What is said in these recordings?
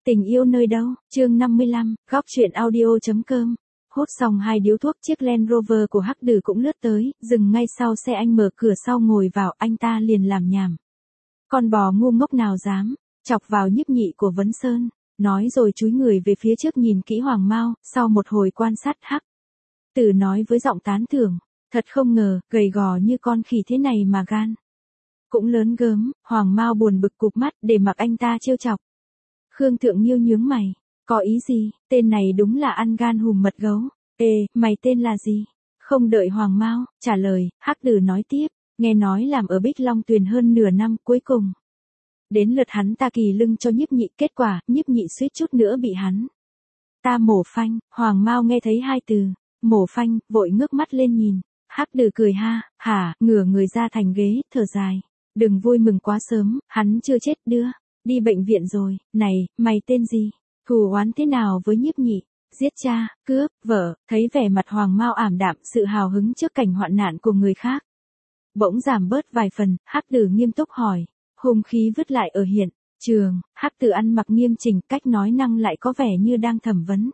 Tình yêu nơi đâu, chương 55, góc truyện audio.com. Hút xong 2 điếu thuốc, chiếc Land Rover của Hắc Đử cũng lướt tới, dừng ngay sau xe. Anh mở cửa sau ngồi vào, anh ta liền làm nhảm. Con bò ngu ngốc nào dám chọc vào Nhiếp Nhị của Vấn Sơn, nói rồi chúi người về phía trước nhìn kỹ Hoàng Mao. Sau một hồi quan sát, Hắc Tử nói với giọng tán thưởng, thật không ngờ, gầy gò như con khỉ thế này mà gan cũng lớn gớm. Hoàng Mao buồn bực cụp mắt để mặc anh ta trêu chọc. Khương Thượng Nhiêu nhướng mày, có ý gì, tên này đúng là ăn gan hùm mật gấu. Ê, mày tên là gì? Không đợi Hoàng Mao trả lời, Hắc Tử nói tiếp, nghe nói làm ở Bích Long Tuyền hơn nửa năm, cuối cùng đến lượt hắn ta kỳ lưng cho Nhiếp Nhị, kết quả, Nhiếp Nhị suýt chút nữa bị hắn ta mổ phanh. Hoàng Mao nghe thấy 2 từ mổ phanh, vội ngước mắt lên nhìn. Hắc Tử cười ha hả, ngửa người ra thành ghế, thở dài, đừng vui mừng quá sớm, hắn chưa chết, đưa đi bệnh viện rồi. Này, mày tên gì? Thù oán thế nào với Nhiếp Nhị? Giết cha, cướp, vợ. Thấy vẻ mặt Hoàng Mao ảm đạm, sự hào hứng trước cảnh hoạn nạn của người khác bỗng giảm bớt vài phần. Hắc Tử nghiêm túc hỏi, hung khí vứt lại ở hiện trường. Hắc Tử ăn mặc nghiêm chỉnh, cách nói năng lại có vẻ như đang thẩm vấn.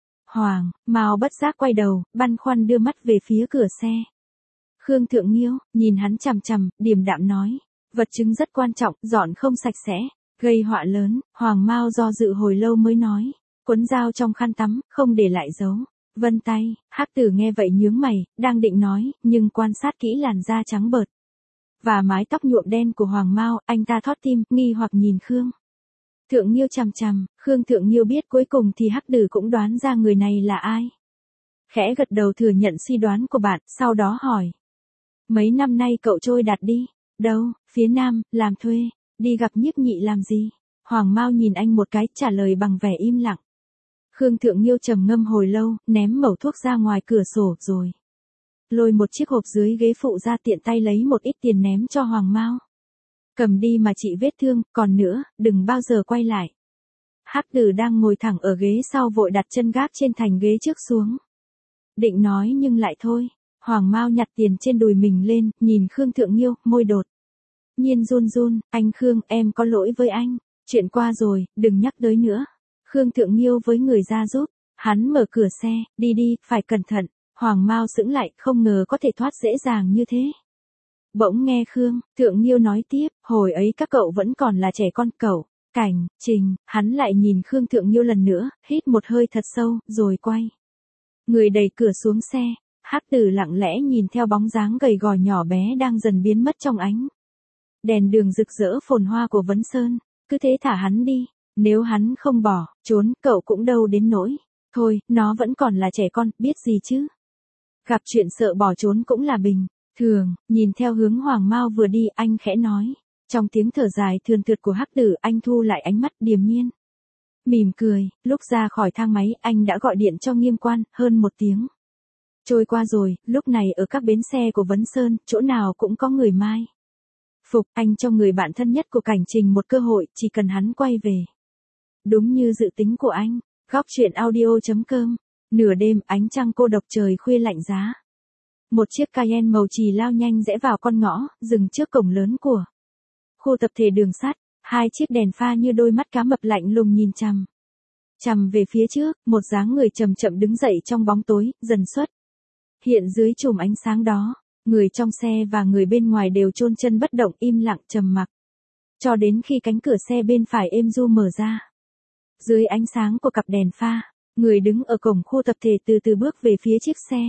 Hoàng Mao bất giác quay đầu, băn khoăn đưa mắt về phía cửa xe. Khương Thượng Nhiêu nhìn hắn chằm chằm, điềm đạm nói, vật chứng rất quan trọng, dọn không sạch sẽ gây họa lớn. Hoàng Mao do dự hồi lâu mới nói, cuốn dao trong khăn tắm, không để lại dấu vân tay. Hắc Tử nghe vậy nhướng mày, đang định nói, nhưng quan sát kỹ làn da trắng bợt và mái tóc nhuộm đen của Hoàng Mao, anh ta thót tim, nghi hoặc nhìn Khương Thượng Nhiêu chằm chằm. Khương Thượng Nhiêu biết cuối cùng thì Hắc Tử cũng đoán ra người này là ai. Khẽ gật đầu thừa nhận suy đoán của bạn, sau đó hỏi, mấy năm nay cậu trôi đạt đi đâu? Phía Nam, làm thuê. Đi gặp Nhiếp Nhị làm gì? Hoàng Mao nhìn anh một cái, trả lời bằng vẻ im lặng. Khương Thượng Nhiêu trầm ngâm hồi lâu, ném mẩu thuốc ra ngoài cửa sổ rồi lôi một chiếc hộp dưới ghế phụ ra, tiện tay lấy một ít tiền ném cho Hoàng Mao. Cầm đi mà trị vết thương, còn nữa, đừng bao giờ quay lại. Hắc Tử đang ngồi thẳng ở ghế sau vội đặt chân gác trên thành ghế trước xuống. Định nói nhưng lại thôi. Hoàng Mao nhặt tiền trên đùi mình lên, nhìn Khương Thượng Nhiêu, môi đột nhiên run run. Anh Khương, em có lỗi với anh. Chuyện qua rồi, đừng nhắc tới nữa. Khương Thượng Nhiêu với người ra giúp. Hắn mở cửa xe, đi đi, phải cẩn thận. Hoàng Mao sững lại, không ngờ có thể thoát dễ dàng như thế. Bỗng nghe Khương Thượng Nhiêu nói tiếp, hồi ấy các cậu vẫn còn là trẻ con. Cậu, Cảnh, Trình. Hắn lại nhìn Khương Thượng Nhiêu lần nữa, hít một hơi thật sâu, rồi quay người đẩy cửa xuống xe. Hắc Tử lặng lẽ nhìn theo bóng dáng gầy gò nhỏ bé đang dần biến mất trong ánh đèn đường rực rỡ phồn hoa của Vấn Sơn. Cứ thế thả hắn đi, nếu hắn không bỏ trốn, cậu cũng đâu đến nỗi. Thôi, nó vẫn còn là trẻ con, biết gì chứ. Gặp chuyện sợ bỏ trốn cũng là bình thường. Nhìn theo hướng Hoàng Mao vừa đi, anh khẽ nói, trong tiếng thở dài thườn thượt của Hắc Tử, anh thu lại ánh mắt, điềm nhiên mỉm cười. Lúc ra khỏi thang máy, anh đã gọi điện cho Nghiêm Quan. Hơn 1 tiếng trôi qua rồi, lúc này ở các bến xe của Vấn Sơn, chỗ nào cũng có người mai phục. Anh cho người bạn thân nhất của Cảnh Trình một cơ hội, chỉ cần hắn quay về. Đúng như dự tính của anh. Góc truyện audio.com. Nửa đêm, ánh trăng cô độc, trời khuya lạnh giá. Một chiếc Cayenne màu chì lao nhanh rẽ vào con ngõ, dừng trước cổng lớn của khu tập thể đường sắt. 2 chiếc đèn pha như đôi mắt cá mập lạnh lùng nhìn chằm chằm về phía trước. Một dáng người chậm chậm đứng dậy trong bóng tối, dần xuất hiện dưới chùm ánh sáng đó. Người trong xe và người bên ngoài đều chôn chân bất động, im lặng trầm mặc, cho đến khi cánh cửa xe bên phải êm du mở ra. Dưới ánh sáng của cặp đèn pha, người đứng ở cổng khu tập thể từ từ bước về phía chiếc xe.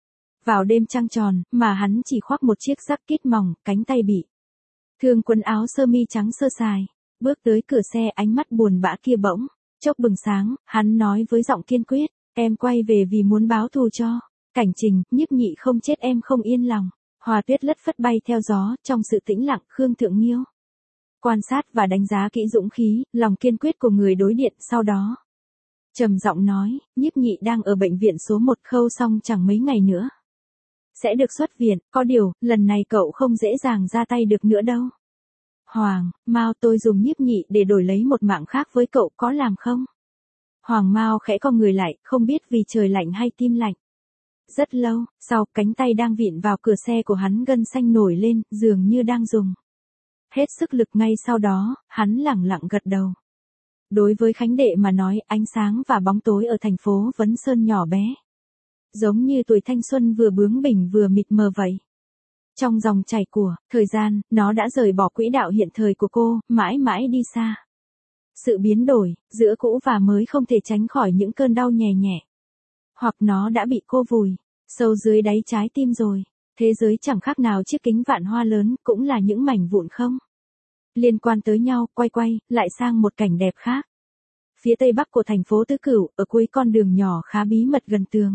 Vào đêm trăng tròn, mà hắn chỉ khoác một chiếc jacket mỏng, cánh tay bị thương, quần áo sơ mi trắng sơ sài. Bước tới cửa xe, ánh mắt buồn bã kia bỗng chốc bừng sáng. Hắn nói với giọng kiên quyết, em quay về vì muốn báo thù cho Cảnh Trình. Nhiếp Nhị không chết em không yên lòng. Hoa tuyết lất phất bay theo gió, trong sự tĩnh lặng. Khương Thượng Nhiêu quan sát và đánh giá kỹ dũng khí, lòng kiên quyết của người đối điện. Sau đó trầm giọng nói, Nhiếp Nhị đang ở bệnh viện số 1, khâu xong chẳng mấy ngày nữa sẽ được xuất viện. Có điều, lần này cậu không dễ dàng ra tay được nữa đâu. Hoàng Mao, tôi dùng Nhiếp Nhị để đổi lấy một mạng khác với cậu, có làm không? Hoàng Mao khẽ cong người lại, không biết vì trời lạnh hay tim lạnh. Rất lâu sau, cánh tay đang vịn vào cửa xe của hắn gân xanh nổi lên, dường như đang dùng hết sức lực. Ngay sau đó, hắn lẳng lặng gật đầu. Đối với Khánh Đệ mà nói, ánh sáng và bóng tối ở thành phố Vấn Sơn nhỏ bé. Giống như tuổi thanh xuân vừa bướng bỉnh vừa mịt mờ vậy. Trong dòng chảy của thời gian, nó đã rời bỏ quỹ đạo hiện thời của cô, mãi mãi đi xa. Sự biến đổi, giữa cũ và mới không thể tránh khỏi những cơn đau nhè nhẹ. Hoặc nó đã bị cô vùi, sâu dưới đáy trái tim rồi. Thế giới chẳng khác nào chiếc kính vạn hoa lớn, cũng là những mảnh vụn không liên quan tới nhau, quay, lại sang một cảnh đẹp khác. Phía tây bắc của thành phố Tứ Cửu, ở cuối con đường nhỏ khá bí mật gần tường.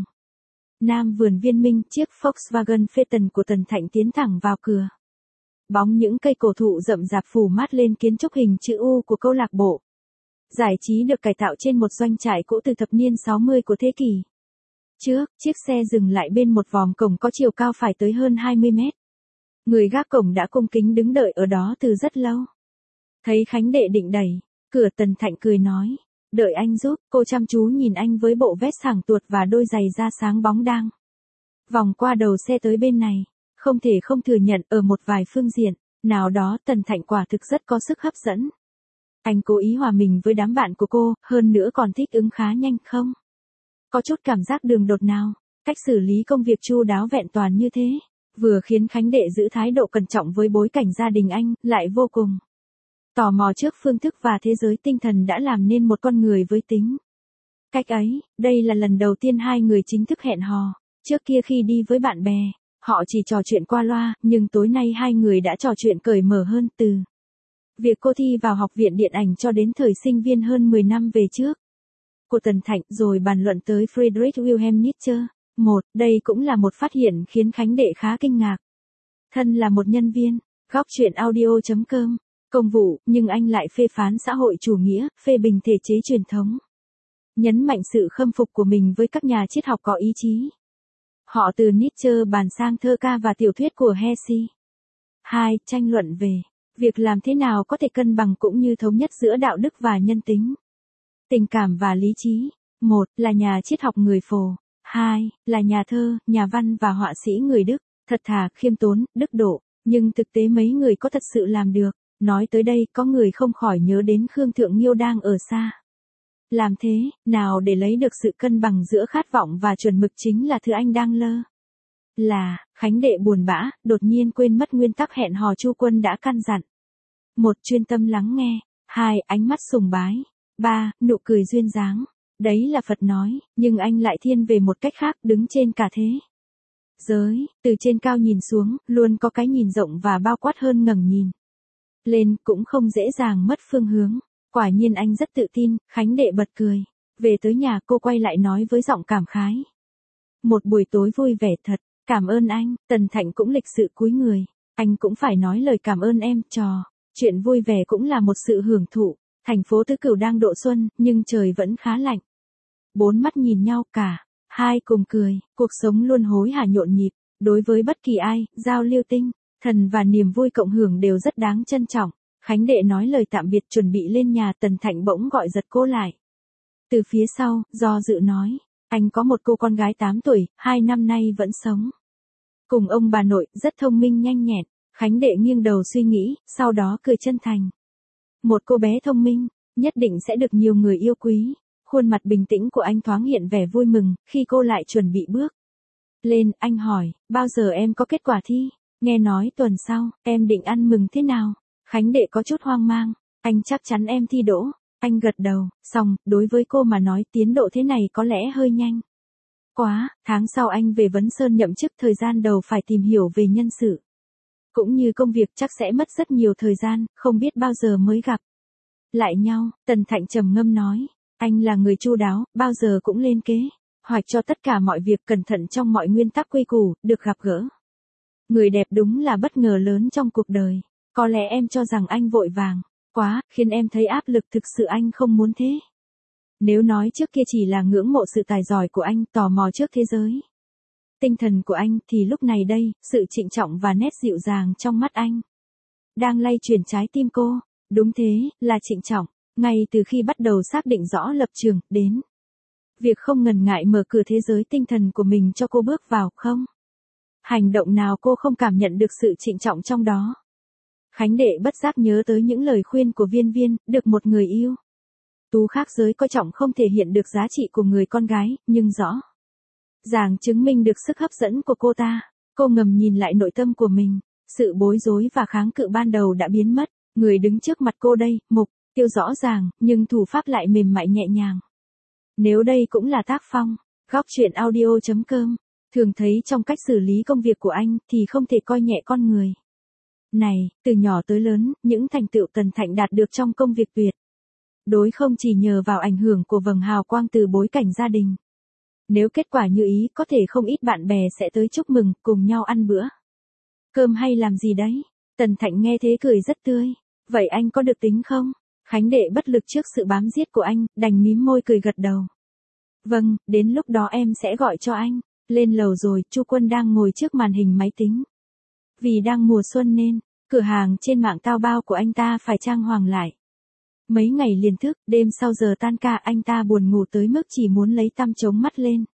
Nam vườn Viên Minh, chiếc Volkswagen Phaeton của Tần Thạnh tiến thẳng vào cửa. Bóng những cây cổ thụ rậm rạp phủ mát lên kiến trúc hình chữ U của câu lạc bộ. Giải trí được cải tạo trên một doanh trại cũ từ thập niên 60 của thế kỷ trước, chiếc xe dừng lại bên một vòm cổng có chiều cao phải tới hơn 20 mét. Người gác cổng đã cung kính đứng đợi ở đó từ rất lâu. Thấy Khánh Đệ định đẩy cửa, Tần Thạnh cười nói, đợi anh giúp. Cô chăm chú nhìn anh với bộ vest thẳng tuột và đôi giày da sáng bóng đang vòng qua đầu xe tới bên này. Không thể không thừa nhận, ở một vài phương diện nào đó, Tần Thạnh quả thực rất có sức hấp dẫn. Anh cố ý hòa mình với đám bạn của cô, hơn nữa còn thích ứng khá nhanh không? Có chút cảm giác đường đột nào. Cách xử lý công việc chu đáo vẹn toàn như thế, vừa khiến Khánh Đệ giữ thái độ cẩn trọng với bối cảnh gia đình anh, lại vô cùng tò mò trước phương thức và thế giới tinh thần đã làm nên một con người với tính cách ấy. Đây là lần đầu tiên hai người chính thức hẹn hò. Trước kia khi đi với bạn bè, họ chỉ trò chuyện qua loa, nhưng tối nay hai người đã trò chuyện cởi mở hơn, từ việc cô thi vào học viện điện ảnh cho đến thời sinh viên hơn 10 năm về trước của Tần Thạnh, rồi bàn luận tới Friedrich Wilhelm Nietzsche. Đây cũng là một phát hiện khiến Khánh Đệ khá kinh ngạc. Thân là một nhân viên góc truyện audio.com công vụ, nhưng anh lại phê phán xã hội chủ nghĩa, phê bình thể chế truyền thống. Nhấn mạnh sự khâm phục của mình với các nhà triết học có ý chí. Họ từ Nietzsche bàn sang thơ ca và tiểu thuyết của Hesse. 2. Tranh luận về việc làm thế nào có thể cân bằng cũng như thống nhất giữa đạo đức và nhân tính, tình cảm và lý trí. 1. Là nhà triết học người Phổ. 2. Là nhà thơ, nhà văn và họa sĩ người Đức. Thật thà, khiêm tốn, đức độ. Nhưng thực tế mấy người có thật sự làm được. Nói tới đây, có người không khỏi nhớ đến Khương Thượng Nhiêu đang ở xa. Làm thế nào để lấy được sự cân bằng giữa khát vọng và chuẩn mực chính là thứ anh đang lơ là. Khánh Đệ buồn bã, đột nhiên quên mất nguyên tắc hẹn hò Chu Quân đã căn dặn. 1. Chuyên tâm lắng nghe. 2. Ánh mắt sùng bái. 3. Nụ cười duyên dáng. Đấy là Phật nói, nhưng anh lại thiên về một cách khác, đứng trên cả thế giới, từ trên cao nhìn xuống, luôn có cái nhìn rộng và bao quát hơn ngẩng nhìn lên, cũng không dễ dàng mất phương hướng. Quả nhiên anh rất tự tin. Khánh Đệ bật cười. Về tới nhà, cô quay lại nói với giọng cảm khái. Một buổi tối vui vẻ thật, cảm ơn anh. Tần Thạnh cũng lịch sự cúi người. Anh cũng phải nói lời cảm ơn em, chuyện vui vẻ cũng là một sự hưởng thụ. Thành phố Tứ Cửu đang độ xuân, nhưng trời vẫn khá lạnh. Bốn mắt nhìn nhau, cả hai cùng cười. Cuộc sống luôn hối hả nhộn nhịp. Đối với bất kỳ ai, giao lưu tinh thần và niềm vui cộng hưởng đều rất đáng trân trọng. Khánh Đệ nói lời tạm biệt chuẩn bị lên nhà, Tần Thạnh bỗng gọi giật cô lại. Từ phía sau, do dự nói, anh có một cô con gái 8 tuổi, 2 năm nay vẫn sống cùng ông bà nội, rất thông minh nhanh nhẹn. Khánh Đệ nghiêng đầu suy nghĩ, sau đó cười chân thành. Một cô bé thông minh, nhất định sẽ được nhiều người yêu quý. Khuôn mặt bình tĩnh của anh thoáng hiện vẻ vui mừng, khi cô lại chuẩn bị bước lên, anh hỏi, bao giờ em có kết quả thi? Nghe nói tuần sau, em định ăn mừng thế nào? Khánh Đệ có chút hoang mang. Anh chắc chắn em thi đỗ. Anh gật đầu. Xong, đối với cô mà nói tiến độ thế này có lẽ hơi nhanh quá. Tháng sau anh về Vấn Sơn nhậm chức, thời gian đầu phải tìm hiểu về nhân sự cũng như công việc, chắc sẽ mất rất nhiều thời gian, không biết bao giờ mới gặp lại nhau. Tần Thạnh trầm ngâm nói, anh là người chu đáo, bao giờ cũng lên kế hoạch cho tất cả mọi việc, cẩn thận trong mọi nguyên tắc quy củ. Được gặp gỡ người đẹp đúng là bất ngờ lớn trong cuộc đời. Có lẽ em cho rằng anh vội vàng quá, khiến em thấy áp lực, thực sự anh không muốn thế. Nếu nói trước kia chỉ là ngưỡng mộ sự tài giỏi của anh, tò mò trước thế giới tinh thần của anh, thì lúc này đây, sự trịnh trọng và nét dịu dàng trong mắt anh đang lay chuyển trái tim cô. Đúng thế, là trịnh trọng. Ngay từ khi bắt đầu xác định rõ lập trường, đến việc không ngần ngại mở cửa thế giới tinh thần của mình cho cô bước vào, không hành động nào cô không cảm nhận được sự trịnh trọng trong đó. Khánh Đệ bất giác nhớ tới những lời khuyên của Viên Viên, được một người yêu tú khác giới coi trọng không thể hiện được giá trị của người con gái, nhưng rõ ràng chứng minh được sức hấp dẫn của cô ta. Cô ngầm nhìn lại nội tâm của mình, sự bối rối và kháng cự ban đầu đã biến mất, người đứng trước mặt cô đây, mục tiêu rõ ràng, nhưng thủ pháp lại mềm mại nhẹ nhàng. Nếu đây cũng là tác phong, góc truyện audio.com, thường thấy trong cách xử lý công việc của anh thì không thể coi nhẹ con người này, từ nhỏ tới lớn, những thành tựu Tần Thạnh đạt được trong công việc tuyệt đối không chỉ nhờ vào ảnh hưởng của vầng hào quang từ bối cảnh gia đình. Nếu kết quả như ý, có thể không ít bạn bè sẽ tới chúc mừng, cùng nhau ăn bữa cơm hay làm gì đấy. Tần Thạnh nghe thế cười rất tươi. Vậy anh có được tính không? Khánh Đệ bất lực trước sự bám giết của anh, đành mím môi cười gật đầu. Vâng, đến lúc đó em sẽ gọi cho anh. Lên lầu rồi, Chu Quân đang ngồi trước màn hình máy tính. Vì đang mùa xuân nên, cửa hàng trên mạng tao bao của anh ta phải trang hoàng lại. Mấy ngày liền thức, đêm sau giờ tan ca anh ta buồn ngủ tới mức chỉ muốn lấy tăm chống mắt lên.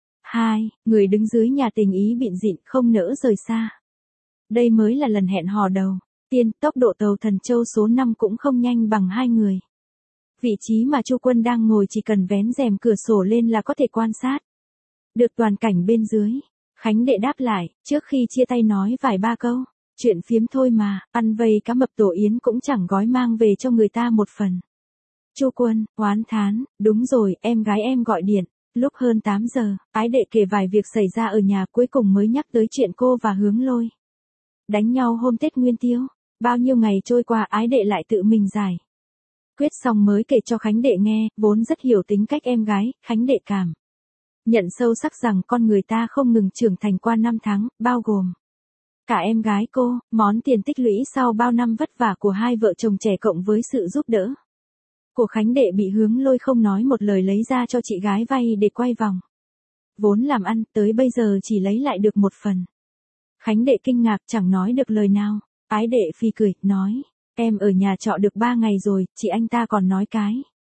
Người đứng dưới nhà tình ý bịn dịn không nỡ rời xa. Đây mới là lần hẹn hò đầu tiên, tốc độ tàu Thần Châu số 5 cũng không nhanh bằng hai người. Vị trí mà Chu Quân đang ngồi chỉ cần vén rèm cửa sổ lên là có thể quan sát được toàn cảnh bên dưới. Khánh Đệ đáp lại, trước khi chia tay nói vài ba câu. Chuyện phiếm thôi mà, ăn vầy cá mập tổ yến cũng chẳng gói mang về cho người ta một phần. Chu Quân, oán thán, đúng rồi, em gái em gọi điện. Lúc hơn 8 giờ, Ái Đệ kể vài việc xảy ra ở nhà, cuối cùng mới nhắc tới chuyện cô và Hướng Lôi đánh nhau hôm Tết Nguyên Tiêu. Bao nhiêu ngày trôi qua Ái Đệ lại tự mình giải quyết xong mới kể cho Khánh Đệ nghe, vốn rất hiểu tính cách em gái, Khánh Đệ cảm nhận sâu sắc rằng con người ta không ngừng trưởng thành qua năm tháng, bao gồm cả em gái cô, món tiền tích lũy sau bao năm vất vả của hai vợ chồng trẻ cộng với sự giúp đỡ của Khánh Đệ bị Hướng Lôi không nói một lời lấy ra cho chị gái vay để quay vòng vốn làm ăn, tới bây giờ chỉ lấy lại được một phần. Khánh Đệ kinh ngạc chẳng nói được lời nào. Ái Đệ phì cười, nói, em ở nhà trọ được 3 ngày rồi, chị anh ta còn nói cái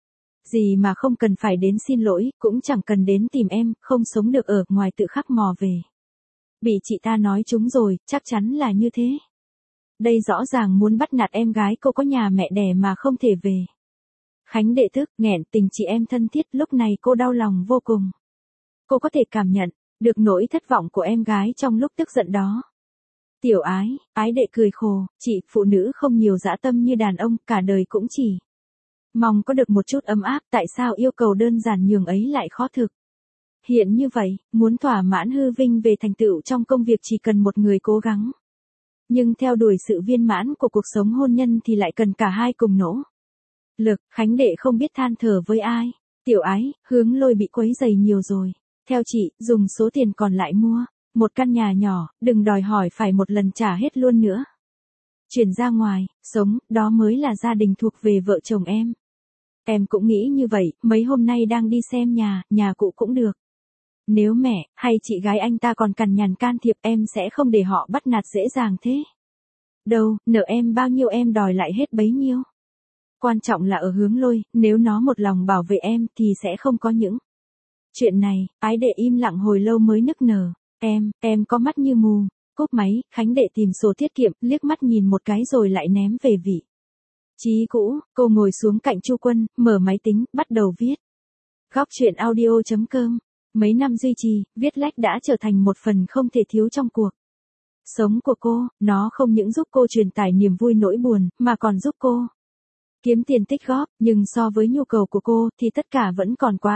gì mà không cần phải đến xin lỗi, cũng chẳng cần đến tìm em, không sống được ở ngoài tự khắc mò về. Bị chị ta nói trúng rồi, chắc chắn là như thế. Đây rõ ràng muốn bắt nạt em gái cô có nhà mẹ đẻ mà không thể về. Khánh Đệ tức, nghẹn, tình chị em thân thiết, lúc này cô đau lòng vô cùng. Cô có thể cảm nhận được nỗi thất vọng của em gái trong lúc tức giận đó. Tiểu Ái, Ái Đệ cười khổ, chị, phụ nữ không nhiều dã tâm như đàn ông, cả đời cũng chỉ mong có được một chút ấm áp, tại sao yêu cầu đơn giản nhường ấy lại khó thực hiện như vậy, muốn thỏa mãn hư vinh về thành tựu trong công việc chỉ cần một người cố gắng. Nhưng theo đuổi sự viên mãn của cuộc sống hôn nhân thì lại cần cả hai cùng nỗ lực. Khánh Đệ không biết than thở với ai. Tiểu Ái, Hướng Lôi bị quấy rầy nhiều rồi. Theo chị, dùng số tiền còn lại mua một căn nhà nhỏ, đừng đòi hỏi phải một lần trả hết luôn nữa. Chuyển ra ngoài, sống, đó mới là gia đình thuộc về vợ chồng em. Em cũng nghĩ như vậy, mấy hôm nay đang đi xem nhà cũ cũng được. Nếu mẹ, hay chị gái anh ta còn cằn nhằn can thiệp em sẽ không để họ bắt nạt dễ dàng thế. Đâu, nợ em bao nhiêu em đòi lại hết bấy nhiêu. Quan trọng là ở Hướng Lôi, nếu nó một lòng bảo vệ em thì sẽ không có những chuyện này. Ái Đệ im lặng hồi lâu mới nức nở. Em có mắt như mù. Cúp máy, Khánh Đệ tìm sổ tiết kiệm, liếc mắt nhìn một cái rồi lại ném về vị trí cũ. Cô ngồi xuống cạnh Chu Quân, mở máy tính, bắt đầu viết. Góc truyện audio.com. Mấy năm duy trì, viết lách đã trở thành một phần không thể thiếu trong cuộc sống của cô. Nó không những giúp cô truyền tải niềm vui nỗi buồn, mà còn giúp cô kiếm tiền tích góp, nhưng so với nhu cầu của cô thì tất cả vẫn còn quá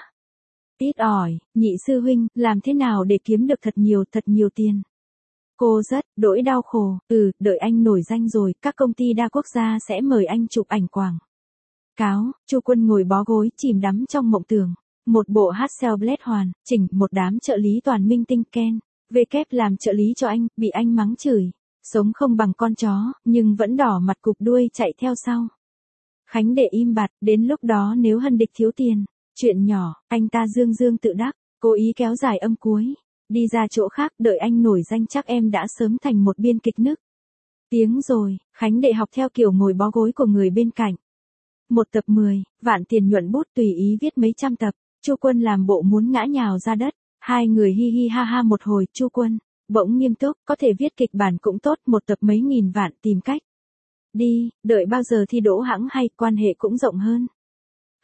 ít ỏi. Nhị sư huynh, làm thế nào để kiếm được thật nhiều tiền? Cô rất đỗi đau khổ. Đợi anh nổi danh rồi, các công ty đa quốc gia sẽ mời anh chụp ảnh quảng cáo. Chu Quân ngồi bó gối, chìm đắm trong mộng tưởng. Một bộ Hasselblad hoàn chỉnh, một đám trợ lý toàn minh tinh Ken W làm trợ lý cho anh, bị anh mắng chửi. Sống không bằng con chó, nhưng vẫn đỏ mặt cụp đuôi chạy theo sau. Khánh Đệ im bặt, đến lúc đó nếu Hân Địch thiếu tiền, chuyện nhỏ, anh ta dương tự đắc, cố ý kéo dài âm cuối. Đi ra chỗ khác, đợi anh nổi danh chắc em đã sớm thành một biên kịch nức tiếng rồi. Khánh Đệ học theo kiểu ngồi bó gối của người bên cạnh. Một tập 10 vạn tiền nhuận bút tùy ý viết mấy trăm tập. Chu Quân làm bộ muốn ngã nhào ra đất. Hai người hi hi ha ha một hồi. Chu Quân bỗng nghiêm túc, có thể viết kịch bản cũng tốt, một tập mấy nghìn vạn, tìm cách đi, đợi bao giờ thi đỗ hẵng hay, quan hệ cũng rộng hơn.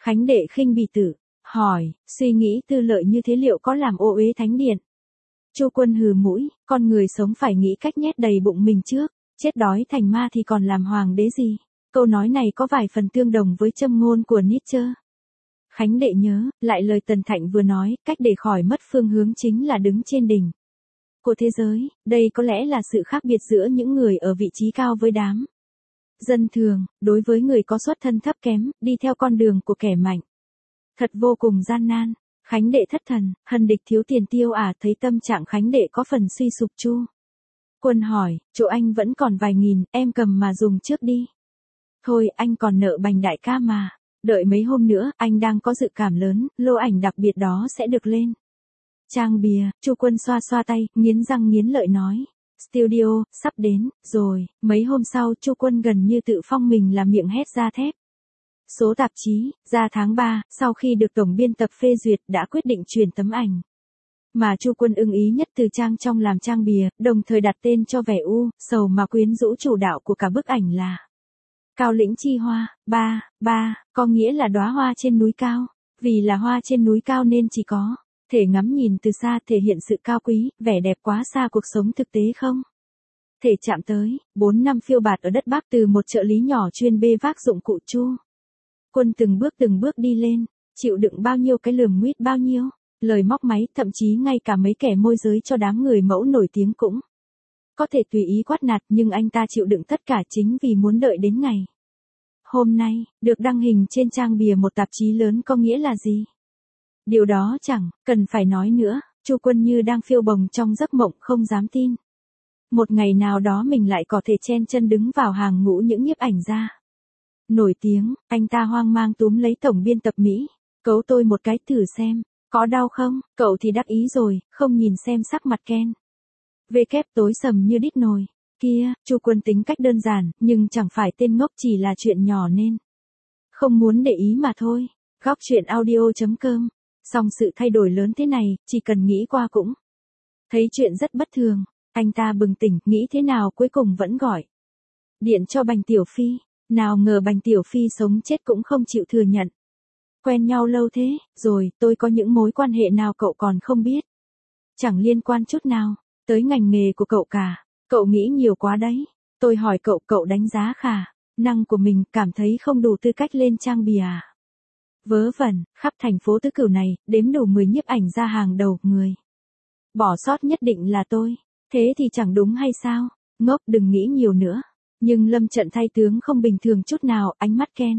Khánh đệ khinh bỉ tử, hỏi, suy nghĩ tư lợi như thế liệu có làm ô uế thánh điện? Chu Quân hừ mũi, con người sống phải nghĩ cách nhét đầy bụng mình trước, chết đói thành ma thì còn làm hoàng đế gì? Câu nói này có vài phần tương đồng với châm ngôn của Nietzsche. Khánh đệ nhớ, lại lời Tần Thạnh vừa nói, cách để khỏi mất phương hướng chính là đứng trên đỉnh của thế giới, đây có lẽ là sự khác biệt giữa những người ở vị trí cao với đám dân thường, đối với người có xuất thân thấp kém, đi theo con đường của kẻ mạnh. Thật vô cùng gian nan. Khánh đệ thất thần, Hân địch thiếu tiền tiêu à, thấy tâm trạng Khánh đệ có phần suy sụp. Chu Quân hỏi, chỗ anh vẫn còn vài nghìn, em cầm mà dùng trước đi. Thôi anh còn nợ Bành đại ca mà, đợi mấy hôm nữa, anh đang có dự cảm lớn, lô ảnh đặc biệt đó sẽ được lên trang bìa. Chu Quân xoa xoa tay, nghiến răng nghiến lợi nói. Studio, sắp đến, rồi. Mấy hôm sau Chu Quân gần như tự phong mình là miệng hét ra thép. Số tạp chí, ra tháng 3, sau khi được tổng biên tập phê duyệt đã quyết định chuyển tấm ảnh mà Chu Quân ưng ý nhất từ trang trong làm trang bìa, đồng thời đặt tên cho vẻ u, sầu mà quyến rũ chủ đạo của cả bức ảnh là Cao lĩnh chi hoa, có nghĩa là đóa hoa trên núi cao, vì là hoa trên núi cao nên chỉ có thể ngắm nhìn từ xa, thể hiện sự cao quý, vẻ đẹp quá xa cuộc sống thực tế không thể chạm tới. 4 năm phiêu bạt ở đất Bắc từ một trợ lý nhỏ chuyên bê vác dụng cụ, Chu Quân từng bước đi lên, chịu đựng bao nhiêu cái lườm nguýt, bao nhiêu lời móc máy, thậm chí ngay cả mấy kẻ môi giới cho đám người mẫu nổi tiếng cũng có thể tùy ý quát nạt, nhưng anh ta chịu đựng tất cả chính vì muốn đợi đến ngày hôm nay, được đăng hình trên trang bìa một tạp chí lớn. Có nghĩa là gì? Điều đó chẳng cần phải nói nữa, Chu Quân như đang phiêu bồng trong giấc mộng, không dám tin. Một ngày nào đó mình lại có thể chen chân đứng vào hàng ngũ những nhiếp ảnh gia nổi tiếng. Anh ta hoang mang túm lấy tổng biên tập Mỹ, cấu tôi một cái thử xem, có đau không? Cậu thì đắc ý rồi, không nhìn xem sắc mặt Ken V kép tối sầm như đít nồi. Kia, Chu Quân tính cách đơn giản, nhưng chẳng phải tên ngốc, chỉ là chuyện nhỏ nên không muốn để ý mà thôi. Góc truyện audio.com. Song sự thay đổi lớn thế này, chỉ cần nghĩ qua cũng thấy chuyện rất bất thường. Anh ta bừng tỉnh, nghĩ thế nào cuối cùng vẫn gọi điện cho Bành Tiểu Phi. Nào ngờ Bành Tiểu Phi sống chết cũng không chịu thừa nhận. Quen nhau lâu thế, rồi, tôi có những mối quan hệ nào cậu còn không biết? Chẳng liên quan chút nào tới ngành nghề của cậu cả. Cậu nghĩ nhiều quá đấy. Tôi hỏi cậu, cậu đánh giá khả năng của mình, cảm thấy không đủ tư cách lên trang bìa à? Vớ vẩn, khắp thành phố Tứ Cửu này, đếm đủ 10 nhiếp ảnh ra hàng đầu, người bỏ sót nhất định là tôi. Thế thì chẳng đúng hay sao? Ngốc, đừng nghĩ nhiều nữa. Nhưng lâm trận thay tướng không bình thường chút nào, ánh mắt Ken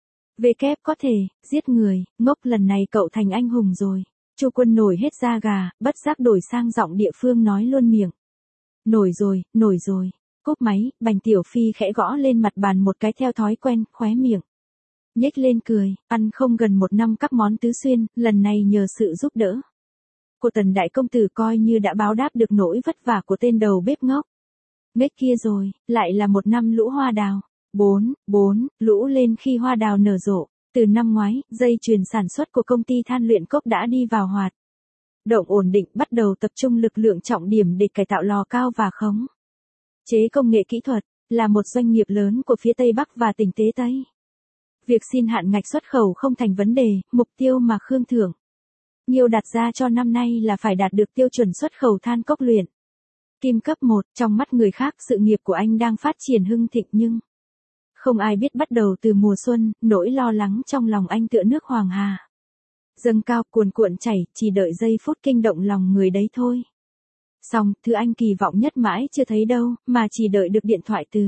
V kép có thể giết người. Ngốc, lần này cậu thành anh hùng rồi. Chu Quân nổi hết da gà, bất giác đổi sang giọng địa phương nói luôn miệng. Nổi rồi. Cúp máy, Bành Tiểu Phi khẽ gõ lên mặt bàn một cái theo thói quen, khóe miệng nhếch lên cười. Ăn không gần 1 năm các món tứ xuyên, lần này nhờ sự giúp đỡ của Tần đại công tử coi như đã báo đáp được nỗi vất vả của tên đầu bếp ngốc nghếch kia rồi. Lại là 1 năm lũ hoa đào. 4, lũ lên khi hoa đào nở rộ. Từ năm ngoái, dây chuyền sản xuất của công ty than luyện cốc đã đi vào hoạt động ổn định, bắt đầu tập trung lực lượng trọng điểm để cải tạo lò cao và khống chế công nghệ kỹ thuật, là một doanh nghiệp lớn của phía Tây Bắc và tỉnh Tế Tây. Việc xin hạn ngạch xuất khẩu không thành vấn đề, mục tiêu mà Khương Thưởng Nhiêu đặt ra cho năm nay là phải đạt được tiêu chuẩn xuất khẩu than cốc luyện kim cấp 1. Trong mắt người khác, sự nghiệp của anh đang phát triển hưng thịnh, nhưng không ai biết bắt đầu từ mùa xuân, nỗi lo lắng trong lòng anh tựa nước Hoàng Hà dâng cao, cuồn cuộn chảy, chỉ đợi giây phút kinh động lòng người đấy thôi. Xong, thứ anh kỳ vọng nhất mãi chưa thấy đâu, mà chỉ đợi được điện thoại từ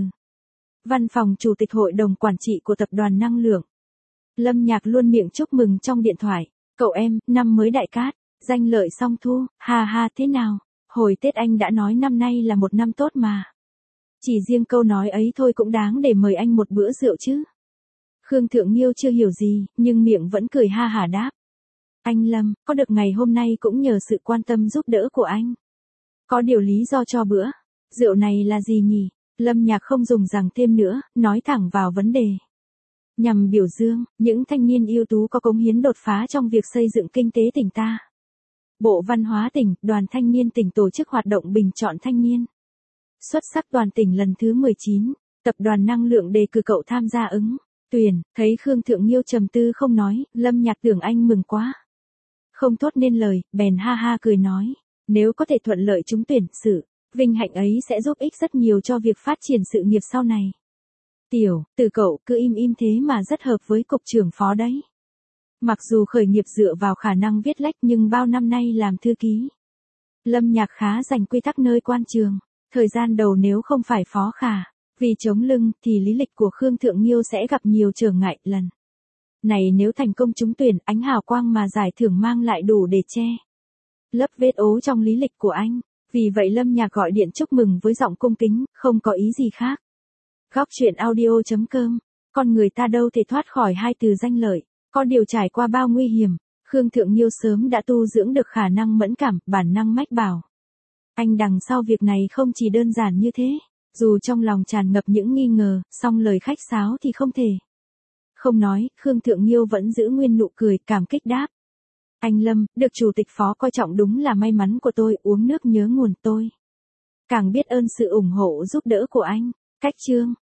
văn phòng chủ tịch hội đồng quản trị của tập đoàn năng lượng. Lâm Nhạc luôn miệng chúc mừng trong điện thoại. Cậu em, năm mới đại cát, danh lợi song thu, ha thế nào? Hồi Tết anh đã nói năm nay là một năm tốt mà. Chỉ riêng câu nói ấy thôi cũng đáng để mời anh một bữa rượu chứ. Khương Thượng Nhiêu chưa hiểu gì, nhưng miệng vẫn cười ha hả đáp. Anh Lâm, có được ngày hôm nay cũng nhờ sự quan tâm giúp đỡ của anh. Có điều lý do cho bữa rượu này là gì nhỉ? Lâm Nhạc không dùng rằng thêm nữa, nói thẳng vào vấn đề. Nhằm biểu dương những thanh niên ưu tú có cống hiến đột phá trong việc xây dựng kinh tế tỉnh ta. Bộ Văn hóa tỉnh, Đoàn Thanh niên tỉnh tổ chức hoạt động bình chọn thanh niên xuất sắc toàn tỉnh lần thứ 19. Tập đoàn Năng lượng đề cử cậu tham gia ứng Tuyển, thấy Khương Thượng Nhiêu trầm tư không nói, Lâm Nhạc tưởng anh mừng quá. Không thốt nên lời, bèn ha ha cười nói, nếu có thể thuận lợi trúng tuyển, sự vinh hạnh ấy sẽ giúp ích rất nhiều cho việc phát triển sự nghiệp sau này. Tiểu, từ cậu cứ im im thế mà rất hợp với cục trưởng phó đấy. Mặc dù khởi nghiệp dựa vào khả năng viết lách nhưng bao năm nay làm thư ký. Lâm Nhạc khá dành quy tắc nơi quan trường. Thời gian đầu nếu không phải phó khả, vì chống lưng thì lý lịch của Khương Thượng Nhiêu sẽ gặp nhiều trở ngại lần. Này nếu thành công trúng tuyển, ánh hào quang mà giải thưởng mang lại đủ để che lấp vết ố trong lý lịch của anh. Vì vậy Lâm Nhạc gọi điện chúc mừng với giọng cung kính, không có ý gì khác. Góc truyện audio.com, con người ta đâu thể thoát khỏi hai từ danh lợi, có điều trải qua bao nguy hiểm, Khương Thượng Nhiêu sớm đã tu dưỡng được khả năng mẫn cảm, bản năng mách bảo. Anh đằng sau việc này không chỉ đơn giản như thế, dù trong lòng tràn ngập những nghi ngờ, song lời khách sáo thì không thể không nói, Khương Thượng Nhiêu vẫn giữ nguyên nụ cười, cảm kích đáp. Anh Lâm, được chủ tịch phó coi trọng đúng là may mắn của tôi, uống nước nhớ nguồn tôi. Càng biết ơn sự ủng hộ giúp đỡ của anh. Cách chương